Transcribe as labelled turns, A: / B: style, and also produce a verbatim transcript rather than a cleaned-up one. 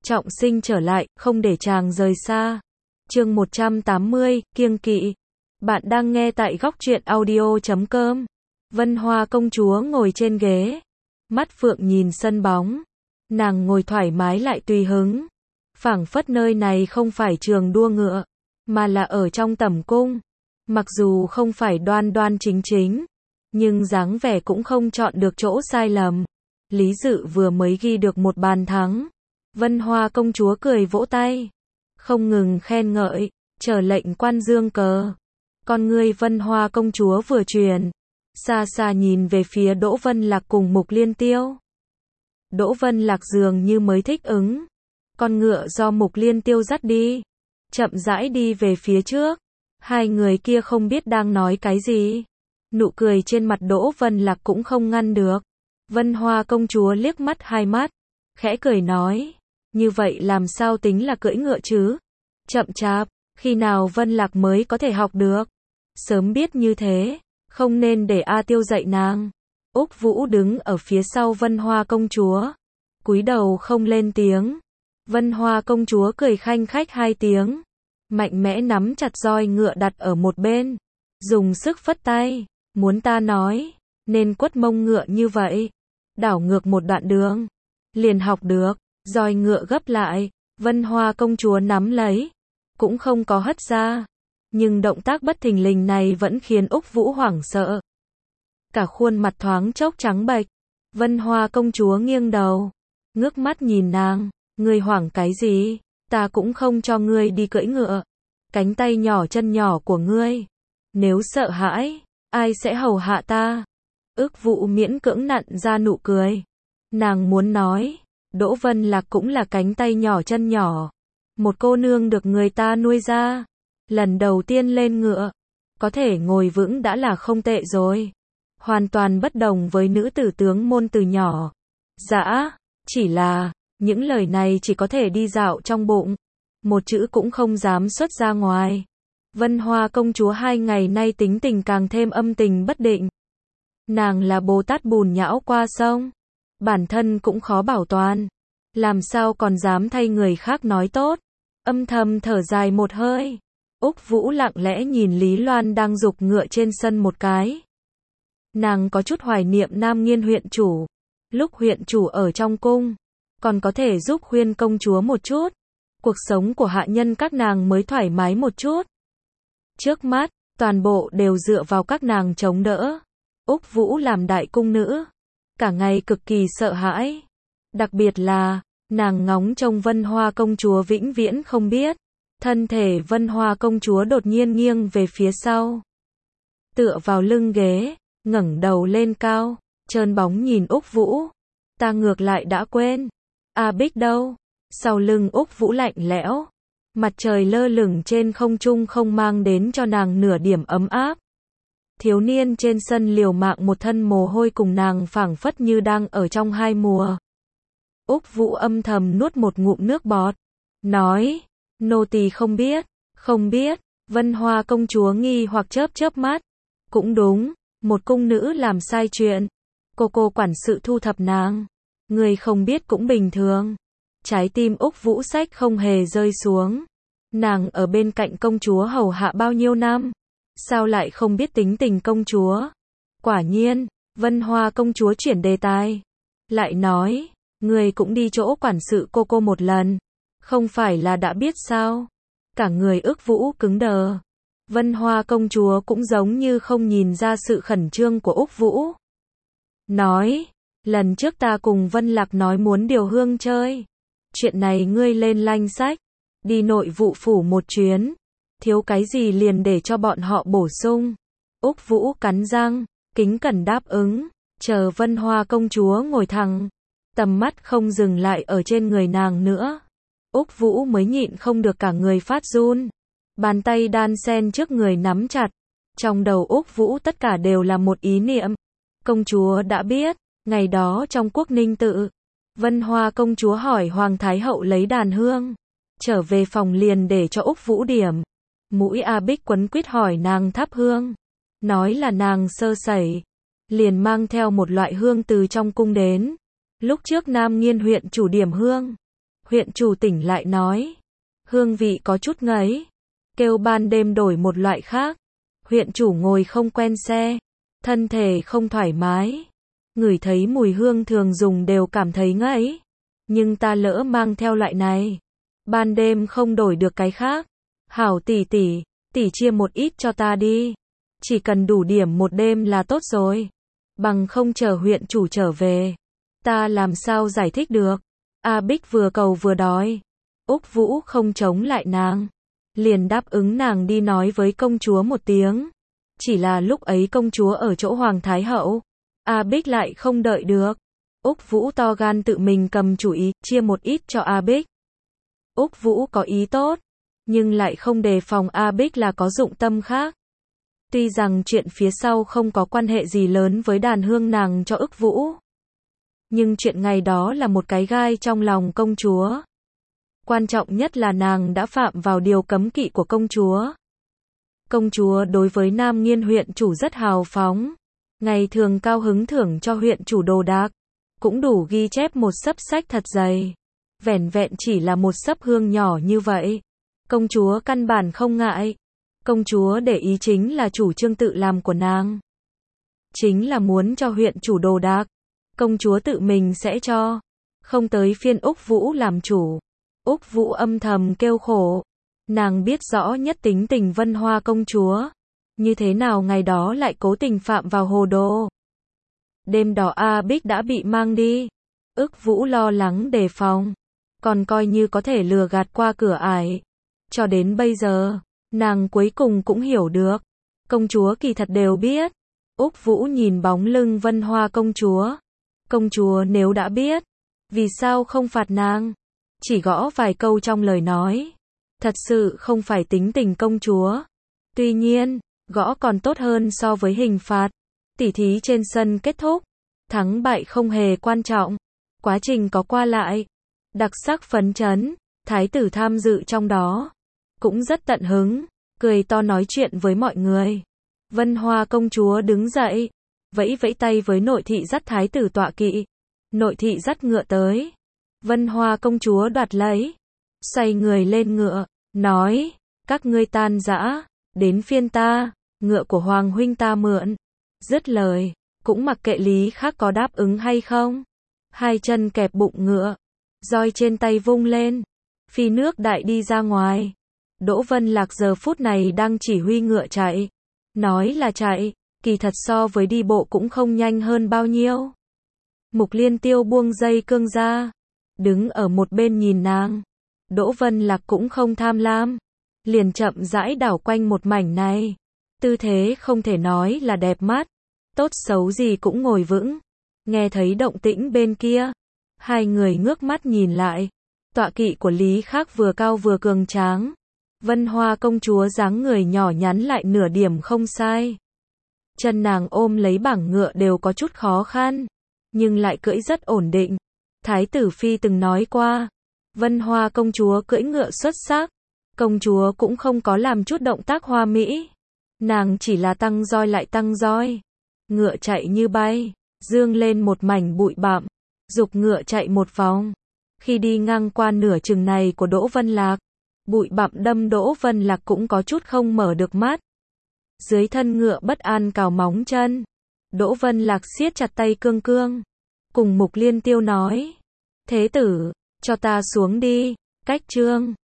A: trọng sinh trở lại, không để chàng rời xa. Chương một trăm tám mươi, kiêng kỵ. Bạn đang nghe tại góc truyện audio chấm com. Vân Hoa công chúa ngồi trên ghế, mắt phượng nhìn sân bóng. Nàng ngồi thoải mái lại tùy hứng. Phảng phất nơi này không phải trường đua ngựa, mà là ở trong tẩm cung. Mặc dù không phải đoan đoan chính chính, nhưng dáng vẻ cũng không chọn được chỗ sai lầm. Lý Dự vừa mới ghi được một bàn thắng. Vân Hoa công chúa cười vỗ tay, không ngừng khen ngợi, chờ lệnh quan dương cờ. Con ngươi Vân Hoa công chúa vừa truyền, xa xa nhìn về phía Đỗ Vân Lạc cùng Mục Liên Tiêu. Đỗ Vân Lạc dường như mới thích ứng. Con ngựa do Mục Liên Tiêu dắt đi, chậm rãi đi về phía trước. Hai người kia không biết đang nói cái gì. Nụ cười trên mặt Đỗ Vân Lạc cũng không ngăn được. Vân Hoa công chúa liếc mắt hai mắt, khẽ cười nói, như vậy làm sao tính là cưỡi ngựa chứ? Chậm chạp, khi nào Vân Lạc mới có thể học được? Sớm biết như thế, không nên để A Tiêu dạy nàng. Úc Vũ đứng ở phía sau Vân Hoa công chúa, cúi đầu không lên tiếng. Vân Hoa công chúa cười khanh khách hai tiếng, mạnh mẽ nắm chặt roi ngựa đặt ở một bên, dùng sức phất tay, muốn ta nói, nên quất mông ngựa như vậy, đảo ngược một đoạn đường, liền học được. Roi ngựa gấp lại, Vân Hoa công chúa nắm lấy, cũng không có hất ra, nhưng động tác bất thình lình này vẫn khiến Úc Vũ hoảng sợ. Cả khuôn mặt thoáng chốc trắng bệch. Vân Hoa công chúa nghiêng đầu, ngước mắt nhìn nàng, ngươi hoảng cái gì? Ta cũng không cho ngươi đi cưỡi ngựa. Cánh tay nhỏ chân nhỏ của ngươi, nếu sợ hãi, ai sẽ hầu hạ ta? Ước Vũ miễn cưỡng nặn ra nụ cười. Nàng muốn nói, Đỗ Vân Lạc cũng là cánh tay nhỏ chân nhỏ, một cô nương được người ta nuôi ra, lần đầu tiên lên ngựa, có thể ngồi vững đã là không tệ rồi. Hoàn toàn bất đồng với nữ tử tướng môn từ nhỏ. Dã, chỉ là, những lời này chỉ có thể đi dạo trong bụng, một chữ cũng không dám xuất ra ngoài. Vân Hoa công chúa hai ngày nay tính tình càng thêm âm tình bất định. Nàng là Bồ Tát bùn nhão qua sông, bản thân cũng khó bảo toàn, làm sao còn dám thay người khác nói tốt. Âm thầm thở dài một hơi, Úc Vũ lặng lẽ nhìn Lý Loan đang giục ngựa trên sân một cái. Nàng có chút hoài niệm Nam Nghiên huyện chủ, lúc huyện chủ ở trong cung, còn có thể giúp khuyên công chúa một chút, cuộc sống của hạ nhân các nàng mới thoải mái một chút. Trước mắt, toàn bộ đều dựa vào các nàng chống đỡ. Úc Vũ làm đại cung nữ, cả ngày cực kỳ sợ hãi. Đặc biệt là, nàng ngóng trông Vân Hoa công chúa vĩnh viễn không biết. Thân thể Vân Hoa công chúa đột nhiên nghiêng về phía sau, tựa vào lưng ghế, ngẩng đầu lên cao, trơn bóng nhìn Úc Vũ. Ta ngược lại đã quên. A Bích đâu? Sau lưng Úc Vũ lạnh lẽo. Mặt trời lơ lửng trên không trung không mang đến cho nàng nửa điểm ấm áp. Thiếu niên trên sân liều mạng một thân mồ hôi cùng nàng phảng phất như đang ở trong hai mùa. Úc Vũ âm thầm nuốt một ngụm nước bọt, nói, nô tỳ không biết, không biết. Vân Hoa công chúa nghi hoặc chớp chớp mắt. Cũng đúng, một cung nữ làm sai chuyện, cô cô quản sự thu thập nàng, người không biết cũng bình thường. Trái tim Úc Vũ Sách không hề rơi xuống. Nàng ở bên cạnh công chúa hầu hạ bao nhiêu năm, sao lại không biết tính tình công chúa? Quả nhiên, Vân Hoa công chúa chuyển đề tài, lại nói, người cũng đi chỗ quản sự cô cô một lần, không phải là đã biết sao? Cả người Ước Vũ cứng đờ. Vân Hoa công chúa cũng giống như không nhìn ra sự khẩn trương của Úc Vũ. Nói, lần trước ta cùng Vân Lạc nói muốn điều hương chơi. Chuyện này ngươi lên danh sách, đi nội vụ phủ một chuyến, thiếu cái gì liền để cho bọn họ bổ sung. Úc Vũ cắn răng, kính cẩn đáp ứng, chờ Vân Hoa công chúa ngồi thẳng, tầm mắt không dừng lại ở trên người nàng nữa. Úc Vũ mới nhịn không được cả người phát run, bàn tay đan sen trước người nắm chặt. Trong đầu Úc Vũ tất cả đều là một ý niệm. Công chúa đã biết, ngày đó trong Quốc Ninh tự, Vân Hoa công chúa hỏi Hoàng Thái hậu lấy đàn hương, trở về phòng liền để cho Úc Vũ điểm. Mũi A Bích quấn quýt hỏi nàng thắp hương, nói là nàng sơ sẩy, liền mang theo một loại hương từ trong cung đến. Lúc trước Nam Nghiên huyện chủ điểm hương, Huyện chủ tỉnh lại nói. Hương vị có chút ngấy. Kêu ban đêm đổi một loại khác. Huyện chủ ngồi không quen xe. Thân thể không thoải mái. Ngửi thấy mùi hương thường dùng đều cảm thấy ngấy. Nhưng ta lỡ mang theo loại này. Ban đêm không đổi được cái khác. Hảo tỷ tỷ, tỷ chia một ít cho ta đi. Chỉ cần đủ điểm một đêm là tốt rồi. Bằng không chờ huyện chủ trở về. Ta làm sao giải thích được. A Bích vừa cầu vừa đói. Úc Vũ không chống lại nàng. Liền đáp ứng nàng đi nói với công chúa một tiếng. Chỉ là lúc ấy công chúa ở chỗ Hoàng Thái Hậu. A Bích lại không đợi được. Úc Vũ to gan tự mình cầm chủ ý, chia một ít cho A Bích. Úc Vũ có ý tốt, nhưng lại không đề phòng A Bích là có dụng tâm khác. Tuy rằng chuyện phía sau không có quan hệ gì lớn với đàn hương nàng cho Úc Vũ. Nhưng chuyện ngày đó là một cái gai trong lòng công chúa. Quan trọng nhất là nàng đã phạm vào điều cấm kỵ của công chúa. Công chúa đối với Nam Nghiên huyện chủ rất hào phóng. Ngày thường cao hứng thưởng cho huyện chủ đồ đạc. Cũng đủ ghi chép một xấp sách thật dày. Vẻn vẹn chỉ là một xấp hương nhỏ như vậy. Công chúa căn bản không ngại. Công chúa để ý chính là chủ trương tự làm của nàng. Chính là muốn cho huyện chủ đồ đạc. Công chúa tự mình sẽ cho. Không tới phiên Úc Vũ làm chủ. Úc Vũ âm thầm kêu khổ. Nàng biết rõ nhất tính tình Vân Hoa công chúa. Như thế nào ngày đó lại cố tình phạm vào hồ đồ. Đêm đó A Bích đã bị mang đi. Úc Vũ lo lắng đề phòng. Còn coi như có thể lừa gạt qua cửa ải. Cho đến bây giờ, nàng cuối cùng cũng hiểu được. Công chúa kỳ thật đều biết. Úc Vũ nhìn bóng lưng Vân Hoa công chúa. Công chúa nếu đã biết, vì sao không phạt nàng? Chỉ gõ vài câu trong lời nói. Thật sự không phải tính tình công chúa. Tuy nhiên, gõ còn tốt hơn so với hình phạt. Tỉ thí trên sân kết thúc. Thắng bại không hề quan trọng. Quá trình có qua lại. Đặc sắc phấn chấn. Thái tử tham dự trong đó. Cũng rất tận hứng. Cười to nói chuyện với mọi người. Vân Hoa công chúa đứng dậy. Vẫy vẫy tay với nội thị dắt thái tử tọa kỵ. Nội thị dắt ngựa tới. Vân Hoa công chúa đoạt lấy. Xoay người lên ngựa. Nói. Các ngươi tan rã. Đến phiên ta. Ngựa của Hoàng huynh ta mượn. Dứt lời. Cũng mặc kệ Lý khác có đáp ứng hay không. Hai chân kẹp bụng ngựa. Roi trên tay vung lên. Phi nước đại đi ra ngoài. Đỗ Vân Lạc giờ phút này đang chỉ huy ngựa chạy. Nói là chạy. Kỳ thật so với đi bộ cũng không nhanh hơn bao nhiêu. Mục Liên Tiêu buông dây cương ra. Đứng ở một bên nhìn nàng. Đỗ Vân Lạc cũng không tham lam. Liền chậm rãi đảo quanh một mảnh này. Tư thế không thể nói là đẹp mắt. Tốt xấu gì cũng ngồi vững. Nghe thấy động tĩnh bên kia. Hai người ngước mắt nhìn lại. Tọa kỵ của Lý Khác vừa cao vừa cường tráng. Vân Hoa công chúa dáng người nhỏ nhắn lại nửa điểm không sai. Chân nàng ôm lấy bảng ngựa đều có chút khó khăn. Nhưng lại cưỡi rất ổn định. Thái tử Phi từng nói qua. Vân Hoa công chúa cưỡi ngựa xuất sắc. Công chúa cũng không có làm chút động tác hoa mỹ. Nàng chỉ là tăng roi lại tăng roi. Ngựa chạy như bay. Dương lên một mảnh bụi bặm. Dục ngựa chạy một vòng. Khi đi ngang qua nửa chừng này của Đỗ Vân Lạc. Bụi bặm đâm Đỗ Vân Lạc cũng có chút không mở được mắt. Dưới thân ngựa bất an cào móng chân. Đỗ Vân Lạc siết chặt tay cương cương. Cùng Mục Liên Tiêu nói. Thế tử, cho ta xuống đi. Cách chương